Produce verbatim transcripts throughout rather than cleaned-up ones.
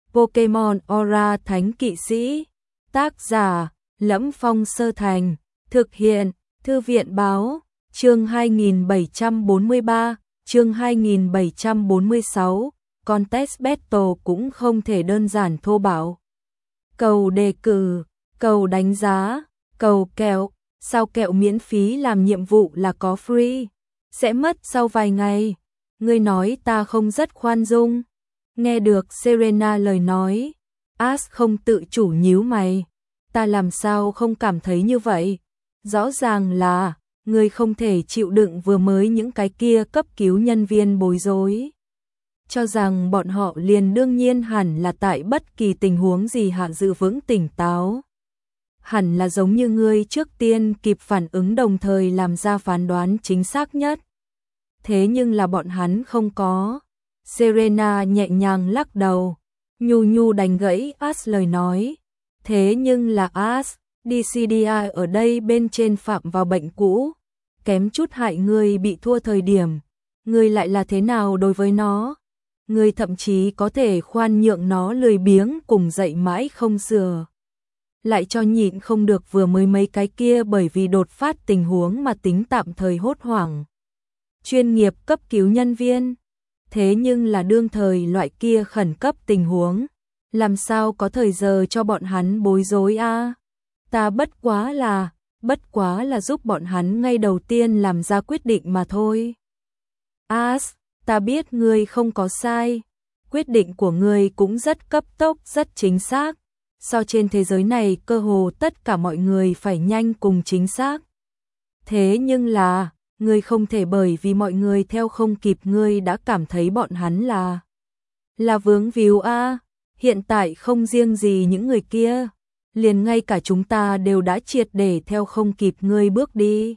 Pokemon Aura Thánh Kỵ Sĩ. Tác giả: Lẫm Phong Sơ Thành. Thực hiện: Thư viện báo. Chương hai nghìn bảy trăm bốn mươi ba, chương hai nghìn bảy trăm bốn mươi sáu. Contest Battle cũng không thể đơn giản thô bạo. Cầu đề cử, cầu đánh giá, cầu kẹo. Sao kẹo miễn phí làm nhiệm vụ là có free? Sẽ mất sau vài ngày. Ngươi nói ta không rất khoan dung. Nghe được Serena lời nói, Ash không tự chủ nhíu mày. Ta làm sao không cảm thấy như vậy? Rõ ràng là ngươi không thể chịu đựng vừa mới những cái kia cấp cứu nhân viên bối rối. Cho rằng bọn họ liền đương nhiên hẳn là tại bất kỳ tình huống gì hạ giữ vững tỉnh táo. Hẳn là giống như ngươi trước tiên kịp phản ứng đồng thời làm ra phán đoán chính xác nhất. Thế nhưng là bọn hắn không có. Serena nhẹ nhàng lắc đầu, nhu nhu đánh gãy Ash lời nói. Thế nhưng là Ash, đê xê đê i ở đây bên trên phạm vào bệnh cũ, kém chút hại ngươi bị thua thời điểm. Ngươi lại là thế nào đối với nó? Ngươi thậm chí có thể khoan nhượng nó lười biếng cùng dậy mãi không sửa. Lại cho nhịn không được vừa mới mấy cái kia bởi vì đột phát tình huống mà tính tạm thời hốt hoảng. Chuyên nghiệp cấp cứu nhân viên. Thế nhưng là đương thời loại kia khẩn cấp tình huống. Làm sao có thời giờ cho bọn hắn bối rối a? À? Ta bất quá là, bất quá là giúp bọn hắn ngay đầu tiên làm ra quyết định mà thôi. Ash, ta biết ngươi không có sai. Quyết định của ngươi cũng rất cấp tốc, rất chính xác. So trên thế giới này cơ hồ tất cả mọi người phải nhanh cùng chính xác. Thế nhưng là, ngươi không thể bởi vì mọi người theo không kịp ngươi đã cảm thấy bọn hắn là là vướng víu a. À. Hiện tại không riêng gì những người kia, liền ngay cả chúng ta đều đã triệt để theo không kịp ngươi bước đi.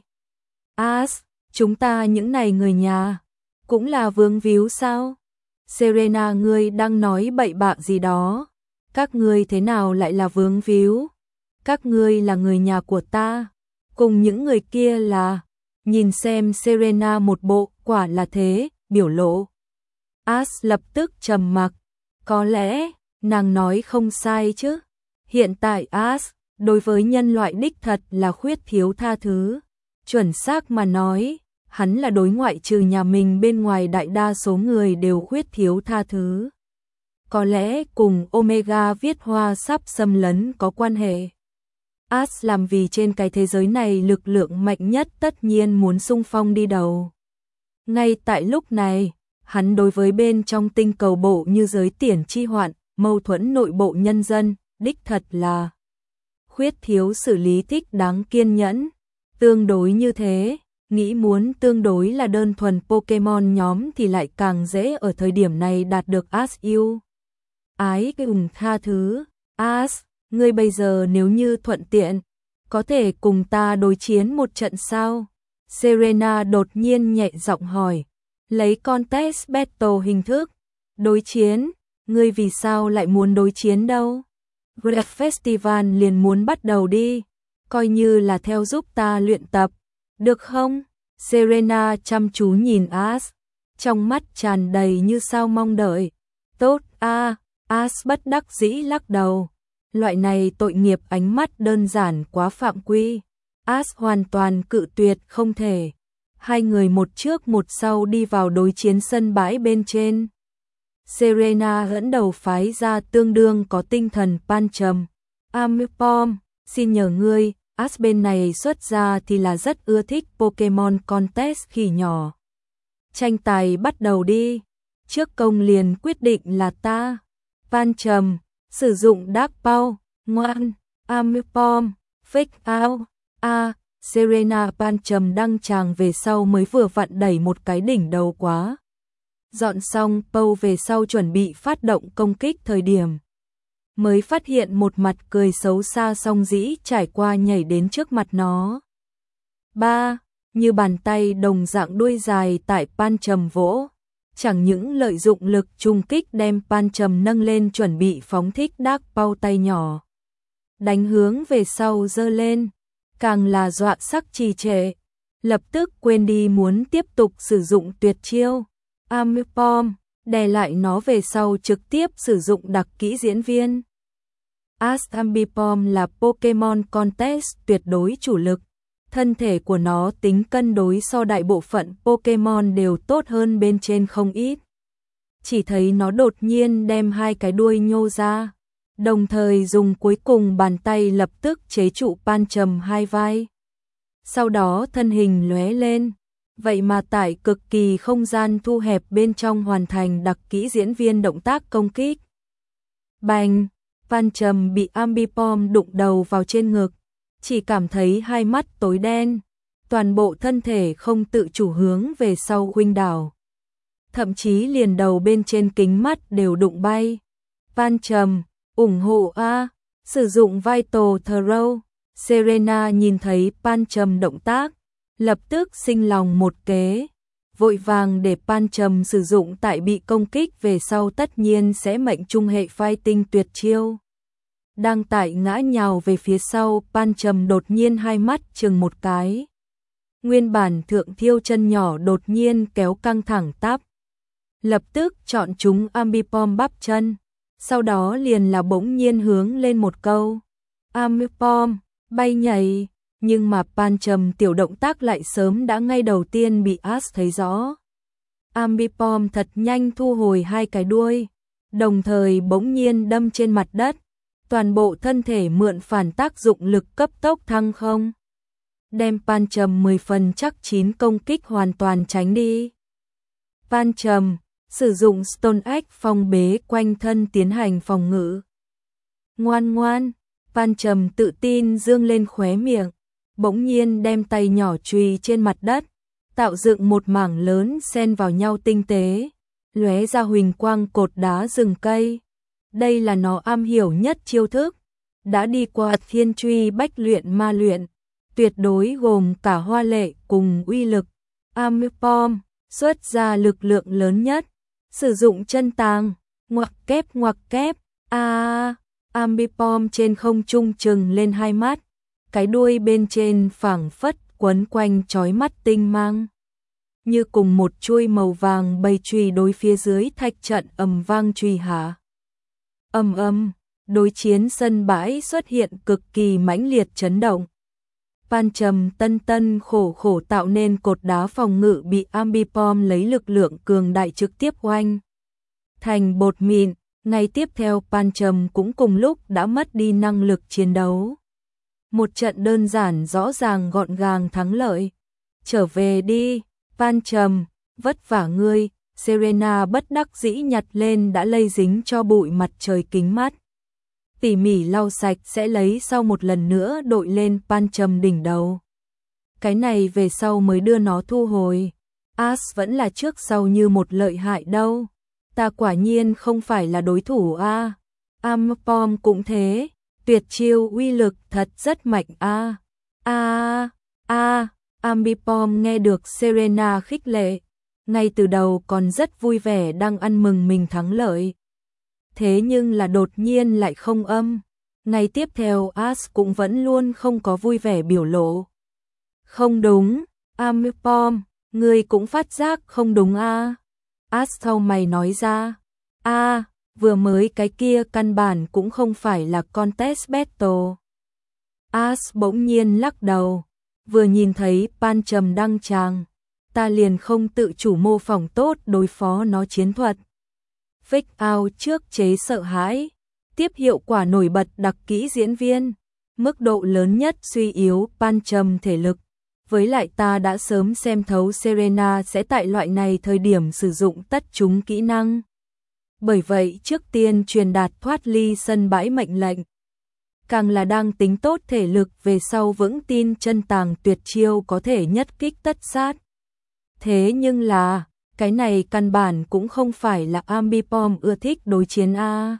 Ash, chúng ta những này người nhà cũng là vướng víu sao? Serena, ngươi đang nói bậy bạ gì đó? Các ngươi thế nào lại là vướng víu? Các ngươi là người nhà của ta, cùng những người kia là... Nhìn xem Serena một bộ quả là thế, biểu lộ. Ash lập tức trầm mặc. Có lẽ, nàng nói không sai chứ. Hiện tại Ash, đối với nhân loại đích thật là khuyết thiếu tha thứ. Chuẩn xác mà nói, hắn là đối ngoại trừ nhà mình bên ngoài đại đa số người đều khuyết thiếu tha thứ. Có lẽ cùng Omega viết hoa sắp xâm lấn có quan hệ. Ash làm vì trên cái thế giới này lực lượng mạnh nhất tất nhiên muốn xung phong đi đầu. Ngay tại lúc này, hắn đối với bên trong tinh cầu bộ như giới tiền chi hoạn, mâu thuẫn nội bộ nhân dân, đích thật là khuyết thiếu xử lý thích đáng kiên nhẫn. Tương đối như thế, nghĩ muốn tương đối là đơn thuần Pokemon nhóm thì lại càng dễ ở thời điểm này đạt được Ash yêu. Ái cùng tha thứ. Ash, ngươi bây giờ nếu như thuận tiện, có thể cùng ta đối chiến một trận sao? Serena đột nhiên nhẹ giọng hỏi. Lấy contest battle hình thức. Đối chiến? Ngươi vì sao lại muốn đối chiến đâu? Great Festival liền muốn bắt đầu đi. Coi như là theo giúp ta luyện tập. Được không? Serena chăm chú nhìn Ash, trong mắt tràn đầy như sao mong đợi. Tốt a. À, Ash bất đắc dĩ lắc đầu. Loại này tội nghiệp ánh mắt đơn giản quá phạm quy. Ash hoàn toàn cự tuyệt không thể. Hai người một trước một sau đi vào đối chiến sân bãi bên trên. Serena dẫn đầu phái ra tương đương có tinh thần pan trầm. Ampom, xin nhờ ngươi, Ash bên này xuất ra thì là rất ưa thích Pokemon Contest khi nhỏ. Tranh tài bắt đầu đi. Trước công liền quyết định là ta. Pan trầm, sử dụng Dark Power, ngoan, Ampom, Fake Out, A, Serena pan trầm đăng tràng về sau mới vừa vặn đẩy một cái đỉnh đầu quá. Dọn xong Pâu về sau chuẩn bị phát động công kích thời điểm. Mới phát hiện một mặt cười xấu xa song dĩ trải qua nhảy đến trước mặt nó. Ba, như bàn tay đồng dạng đuôi dài tại pan trầm vỗ. Chẳng những lợi dụng lực trung kích đem pan trầm nâng lên chuẩn bị phóng thích Dark Power tay nhỏ. Đánh hướng về sau giơ lên, càng là dọa sắc trì trệ. Lập tức quên đi muốn tiếp tục sử dụng tuyệt chiêu. Ampom, đè lại nó về sau trực tiếp sử dụng đặc kỹ diễn viên. Ash Ambipom là Pokemon Contest tuyệt đối chủ lực. Thân thể của nó tính cân đối so đại bộ phận Pokemon đều tốt hơn bên trên không ít. Chỉ thấy nó đột nhiên đem hai cái đuôi nhô ra, đồng thời dùng cuối cùng bàn tay lập tức chế trụ Pancham hai vai. Sau đó thân hình lóe lên, vậy mà tại cực kỳ không gian thu hẹp bên trong hoàn thành đặc kỹ diễn viên động tác công kích. Bành, Pancham bị Ambipom đụng đầu vào trên ngực, chỉ cảm thấy hai mắt tối đen, toàn bộ thân thể không tự chủ hướng về sau khuynh đảo. Thậm chí liền đầu bên trên kính mắt đều đụng bay. Pancham, ủng hộ A, sử dụng Vital Throw. Serena nhìn thấy Pancham động tác, lập tức sinh lòng một kế, vội vàng để Pancham sử dụng tại bị công kích về sau tất nhiên sẽ mệnh trung hệ fighting tuyệt chiêu. Đang tại ngã nhào về phía sau, Pancham đột nhiên hai mắt chừng một cái. Nguyên bản thượng thiêu chân nhỏ đột nhiên kéo căng thẳng tắp. Lập tức chọn chúng Ambipom bắp chân, sau đó liền là bỗng nhiên hướng lên một câu. Ambipom, bay nhảy, nhưng mà Pancham tiểu động tác lại sớm đã ngay đầu tiên bị Ash thấy rõ. Ambipom thật nhanh thu hồi hai cái đuôi, đồng thời bỗng nhiên đâm trên mặt đất, toàn bộ thân thể mượn phản tác dụng lực cấp tốc thăng không, đem Pancham mười phần chắc chín công kích hoàn toàn tránh đi. Pancham sử dụng Stone Egg phong bế quanh thân tiến hành phòng ngự. Ngoan ngoan, Pancham tự tin dương lên khóe miệng, bỗng nhiên đem tay nhỏ chùy trên mặt đất, tạo dựng một mảng lớn xen vào nhau tinh tế, lóe ra huỳnh quang cột đá rừng cây. Đây là nó am hiểu nhất chiêu thức, đã đi qua thiên truy bách luyện ma luyện, tuyệt đối gồm cả hoa lệ cùng uy lực. Ambipom xuất ra lực lượng lớn nhất, sử dụng chân tàng, ngoặc kép ngoặc kép, a à, Ambipom trên không trung trừng lên hai mắt, cái đuôi bên trên phảng phất quấn quanh chói mắt tinh mang. Như cùng một chuôi màu vàng bầy chùy đối phía dưới thạch trận ầm vang chùy hạ. Ầm ầm, đối chiến sân bãi xuất hiện cực kỳ mãnh liệt chấn động. Pancham tân tân khổ khổ tạo nên cột đá phòng ngự bị Ambipom lấy lực lượng cường đại trực tiếp oanh thành bột mịn. Ngay tiếp theo Pancham cũng cùng lúc đã mất đi năng lực chiến đấu. Một trận đơn giản rõ ràng gọn gàng thắng lợi. Trở về đi, Pancham, vất vả ngươi. Serena bất đắc dĩ nhặt lên đã lây dính cho bụi mặt trời kính mắt. Tỉ mỉ lau sạch sẽ lấy sau một lần nữa đội lên Pancham đỉnh đầu. Cái này về sau mới đưa nó thu hồi. Ash vẫn là trước sau như một lợi hại đâu. Ta quả nhiên không phải là đối thủ a. À. Ambipom cũng thế, tuyệt chiêu uy lực thật rất mạnh a. A a, Ambipom nghe được Serena khích lệ, ngay từ đầu còn rất vui vẻ đang ăn mừng mình thắng lợi. Thế nhưng là đột nhiên lại không âm. Ngay tiếp theo Ash cũng vẫn luôn không có vui vẻ biểu lộ. Không đúng, Ambipom, ngươi cũng phát giác không đúng a. À. Ash sau mày nói ra, a à, vừa mới cái kia căn bản cũng không phải là contest battle. Ash bỗng nhiên lắc đầu, vừa nhìn thấy Pancham đăng tràng, ta liền không tự chủ mô phỏng tốt đối phó nó chiến thuật. Fake out trước chế sợ hãi, tiếp hiệu quả nổi bật đặc kỹ diễn viên, mức độ lớn nhất suy yếu Pancham thể lực. Với lại ta đã sớm xem thấu Serena sẽ tại loại này thời điểm sử dụng tất chúng kỹ năng. Bởi vậy trước tiên truyền đạt thoát ly sân bãi mệnh lệnh. Càng là đang tính tốt thể lực về sau vững tin chân tàng tuyệt chiêu có thể nhất kích tất sát. Thế nhưng là, cái này căn bản cũng không phải là Ambipom ưa thích đối chiến a.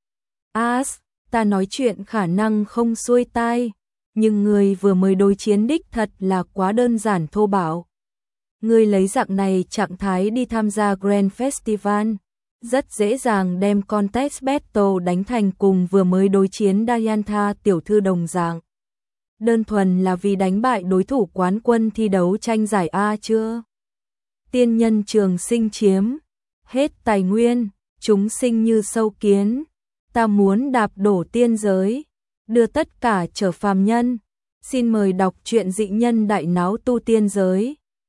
Ash, ta nói chuyện khả năng không xuôi tai. Nhưng người vừa mới đối chiến đích thật là quá đơn giản thô bạo. Người lấy dạng này trạng thái đi tham gia Grand Festival, rất dễ dàng đem contest battle đánh thành cùng vừa mới đối chiến Diantha tiểu thư đồng dạng. Đơn thuần là vì đánh bại đối thủ quán quân thi đấu tranh giải A chưa? Tiên nhân trường sinh chiếm, hết tài nguyên, chúng sinh như sâu kiến, ta muốn đạp đổ tiên giới, đưa tất cả trở phàm nhân. Xin mời đọc truyện Dị Nhân Đại Náo Tu Tiên Giới.